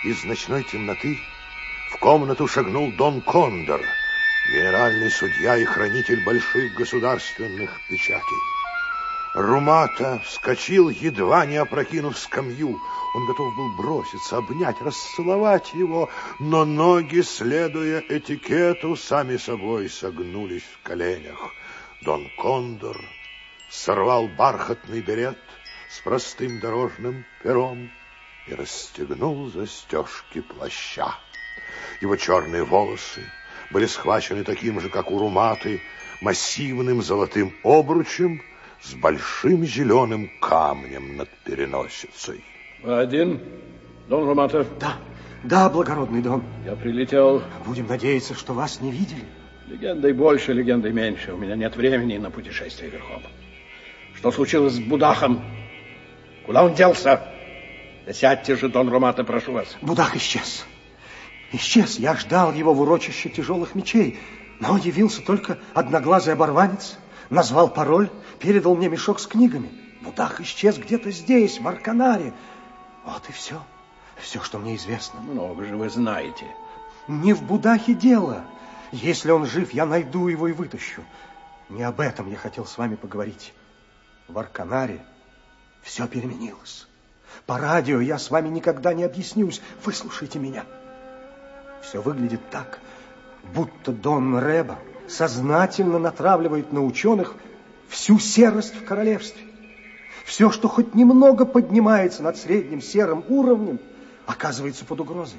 Из ночной темноты в комнату шагнул Дон Кондор, генеральный судья и хранитель больших государственных печатей. Румата вскочил, едва не опрокинув скамью. Он готов был броситься, обнять, расцеловать его, но ноги, следуя этикету, сами собой согнулись в коленях. Дон Кондор сорвал бархатный берет с простым дорожным пером и расстегнул застежки плаща. Его черные волосы были схвачены таким же, как у Руматы, массивным золотым обручем с большим зеленым камнем над переносицей. Вы один, Дон Румата? Да, благородный Дон. Я прилетел. Будем надеяться, что вас не видели. Легендой больше, легендой меньше. У меня нет времени на путешествие верхом. Что случилось с Будахом? Куда он делся? Да сядьте же, Дон Румата, прошу вас. Будах исчез. Исчез. Я ждал его в урочище тяжелых мечей, но явился только одноглазый оборванец, назвал пароль, передал мне мешок с книгами. Будах исчез где-то здесь, в Арканаре. Вот и все. Все, что мне известно. Много же вы знаете. Не в Будахе дело. Если он жив, я найду его и вытащу. Не об этом я хотел с вами поговорить. В Арканаре все переменилось. По радио я с вами никогда не объяснюсь. Выслушайте меня. Все выглядит так, будто Дон Реба сознательно натравливает на ученых всю серость в королевстве. Все, что хоть немного поднимается над средним серым уровнем, оказывается под угрозой.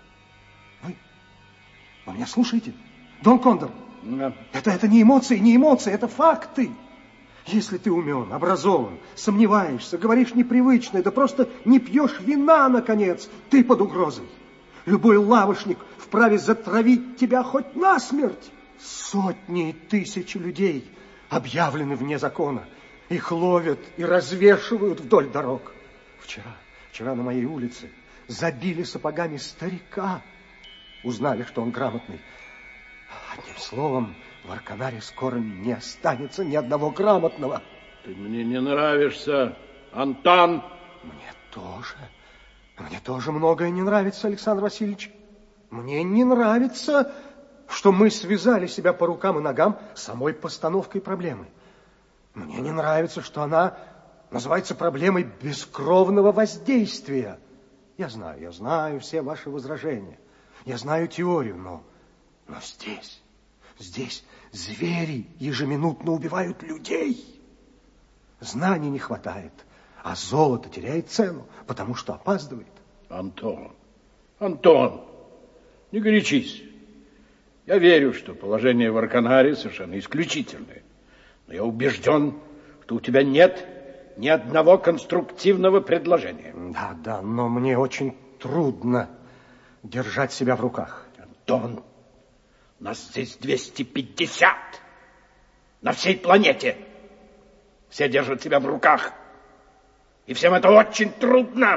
Вы меня слушаете? Дон Кондор, Да. это не эмоции, это факты. Если ты умен, образован, сомневаешься, говоришь непривычно, да просто не пьешь вина, наконец, ты под угрозой. Любой лавочник вправе затравить тебя хоть насмерть. Сотни и тысячи людей объявлены вне закона. Их ловят и развешивают вдоль дорог. Вчера на моей улице забили сапогами старика. Узнали, что он грамотный. Одним словом, в Арканаре скоро не останется ни одного грамотного. Ты мне не нравишься, Антон. Мне тоже многое не нравится, Александр Васильевич. Мне не нравится, что мы связали себя по рукам и ногам самой постановкой проблемы. Мне не нравится, что она называется проблемой бескровного воздействия. Я знаю все ваши возражения. Я знаю теорию, но здесь звери ежеминутно убивают людей. Знаний не хватает, а золото теряет цену, потому что опаздывает. Антон, не горячись. Я верю, что положение в Арканаре совершенно исключительное. Но я убежден, что у тебя нет ни одного конструктивного предложения. Да, но мне очень трудно держать себя в руках. Антон, нас здесь 250 на всей планете. Все держат себя в руках. И всем это очень трудно.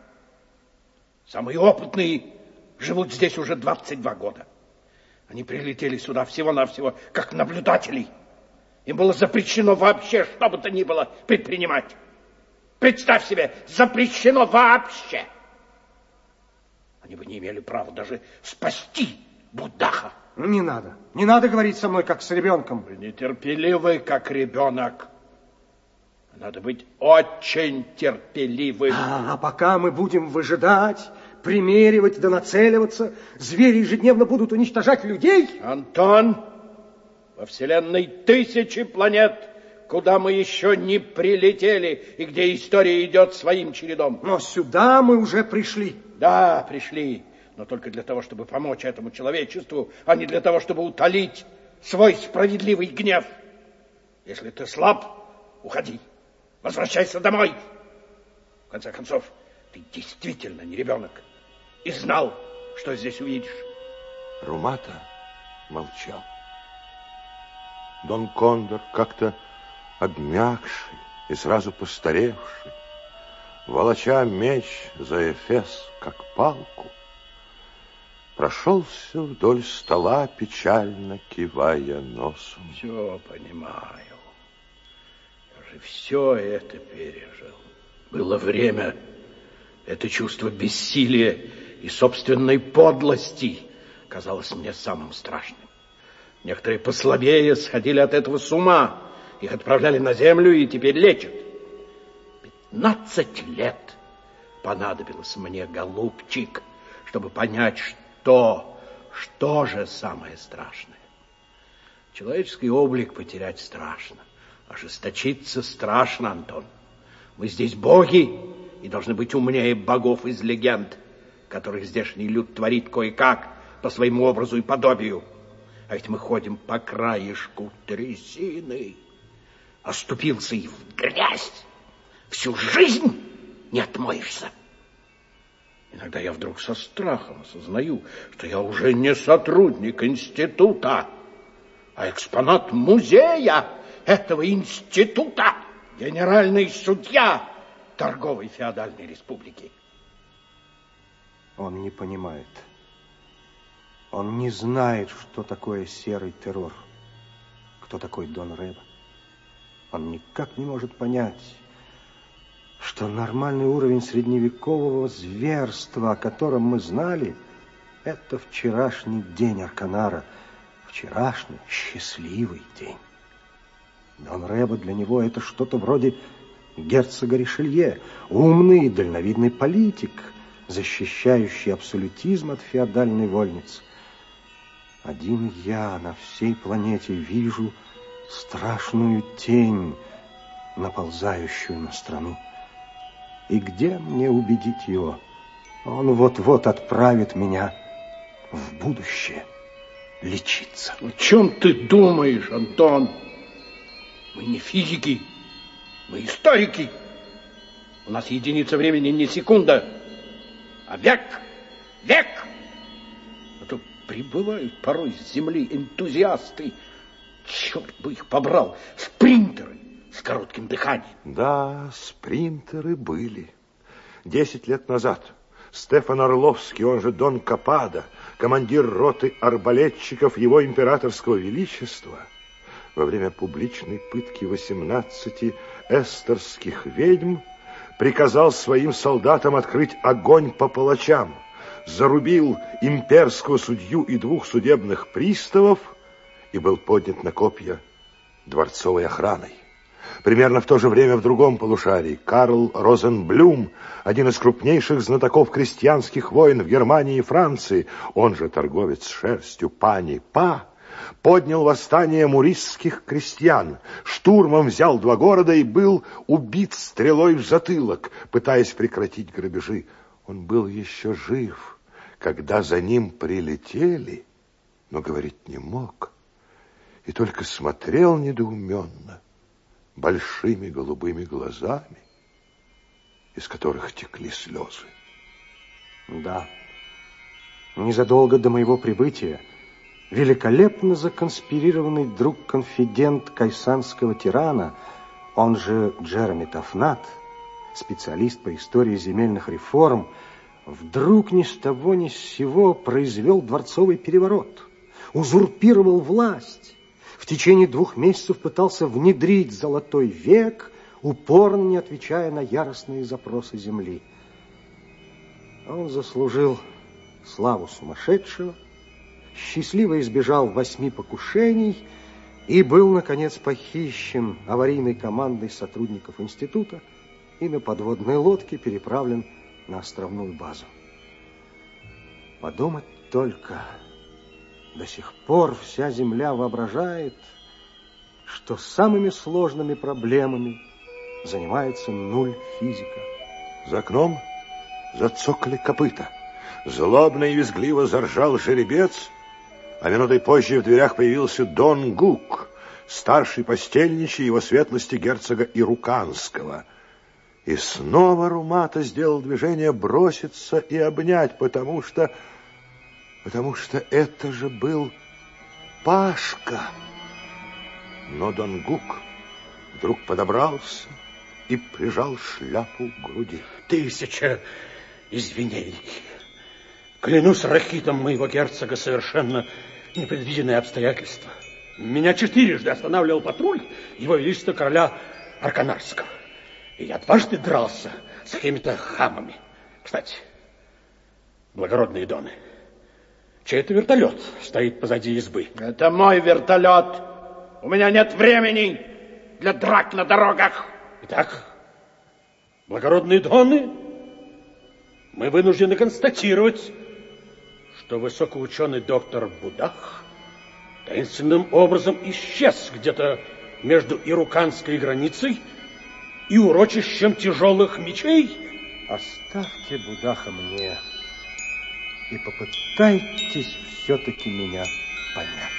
Самые опытные живут здесь уже 22 года. Они прилетели сюда всего-навсего как наблюдатели. Им было запрещено вообще что бы то ни было предпринимать. Представь себе, запрещено вообще. Они бы не имели права даже спасти Будаха. Не надо говорить со мной, как с ребенком. Вы нетерпеливы, как ребенок. Надо быть очень терпеливым. А пока мы будем выжидать, примеривать да нацеливаться, звери ежедневно будут уничтожать людей. Антон, во Вселенной тысячи планет, куда мы еще не прилетели, и где история идет своим чередом. Но сюда мы уже пришли. Да, пришли, но только для того, чтобы помочь этому человечеству, а не для того, чтобы утолить свой справедливый гнев. Если ты слаб, уходи. Возвращайся домой. В конце концов, ты действительно не ребенок. И знал, что здесь увидишь. Румата молчал. Дон Кондор, как-то обмякший и сразу постаревший, волоча меч за эфес, как палку, прошелся вдоль стола, печально кивая носом. Все понимаю. Я же все это пережил. Было время, это чувство бессилия и собственной подлости казалось мне самым страшным. Некоторые послабее сходили от этого с ума. Их отправляли на землю и теперь лечат. 15 лет понадобилось мне, голубчик, чтобы понять, что же самое страшное. Человеческий облик потерять страшно. Ожесточиться страшно, Антон. Мы здесь боги и должны быть умнее богов из легенд, которых здешний люд творит кое-как по своему образу и подобию. А ведь мы ходим по краешку трясины. Оступился и в грязь. Всю жизнь не отмоешься. Иногда я вдруг со страхом осознаю, что я уже не сотрудник института, а экспонат музея этого института, генеральный судья торговой феодальной республики. Он не понимает. Он не знает, что такое серый террор, кто такой Дон Ребо. Он никак не может понять, что нормальный уровень средневекового зверства, о котором мы знали, это вчерашний день Арканара, вчерашний счастливый день. Дон Ребо для него это что-то вроде герцога Ришелье, умный и дальновидный политик, защищающий абсолютизм от феодальной вольницы. Один я на всей планете вижу страшную тень, наползающую на страну. И где мне убедить его? Он вот-вот отправит меня в будущее лечиться. О чем ты думаешь, Антон? Мы не физики, мы историки. У нас единица времени не секунда, а век. Век! А то прибывают порой с земли энтузиасты, черт бы их побрал, спринтеры с коротким дыханием. Да, спринтеры были. 10 лет назад Стефан Орловский, он же Дон Капада, командир роты арбалетчиков его императорского величества, во время публичной пытки 18 эстерских ведьм приказал своим солдатам открыть огонь по палачам, зарубил имперского судью и 2 судебных приставов и был поднят на копья дворцовой охраной. Примерно в то же время в другом полушарии Карл Розенблюм, один из крупнейших знатоков крестьянских войн в Германии и Франции, он же торговец с шерстью пани Па, поднял восстание мурисских крестьян, штурмом взял 2 города и был убит стрелой в затылок, пытаясь прекратить грабежи. Он был еще жив, когда за ним прилетели, но говорить не мог и только смотрел недоуменно большими голубыми глазами, из которых текли слезы. Да, незадолго до моего прибытия великолепно законспирированный друг-конфидент кайсанского тирана, он же Джереми Тафнат, специалист по истории земельных реформ, вдруг ни с того ни с сего произвел дворцовый переворот, узурпировал власть. В течение 2 месяцев пытался внедрить золотой век, упорно не отвечая на яростные запросы земли. Он заслужил славу сумасшедшего, счастливо избежал 8 покушений и был, наконец, похищен аварийной командой сотрудников института и на подводной лодке переправлен на островную базу. Подумать только, до сих пор вся Земля воображает, что самыми сложными проблемами занимается нуль физика. За окном зацокали копыта. Злобно и визгливо заржал жеребец, а минутой позже в дверях появился Дон Гук, старший постельничий его светлости герцога Ируканского. И снова Румата сделал движение броситься и обнять, потому что это же был Пашка. Но Дон Гук вдруг подобрался и прижал шляпу к груди. 1000 извинений. Клянусь рахитом моего герцога, совершенно непредвиденные обстоятельства. Меня 4-жды останавливал патруль его величества короля Арканарского. И я 2-жды дрался с какими-то хамами. Кстати, Благородные доны, чей-то вертолет стоит позади избы. Это мой вертолет. У меня нет времени для драк на дорогах. Итак, благородные доны, мы вынуждены констатировать, что высокоученый доктор Будах таинственным образом исчез где-то между ируканской границей и урочищем тяжелых мечей. Оставьте Будаха мне и попытайтесь все-таки меня понять.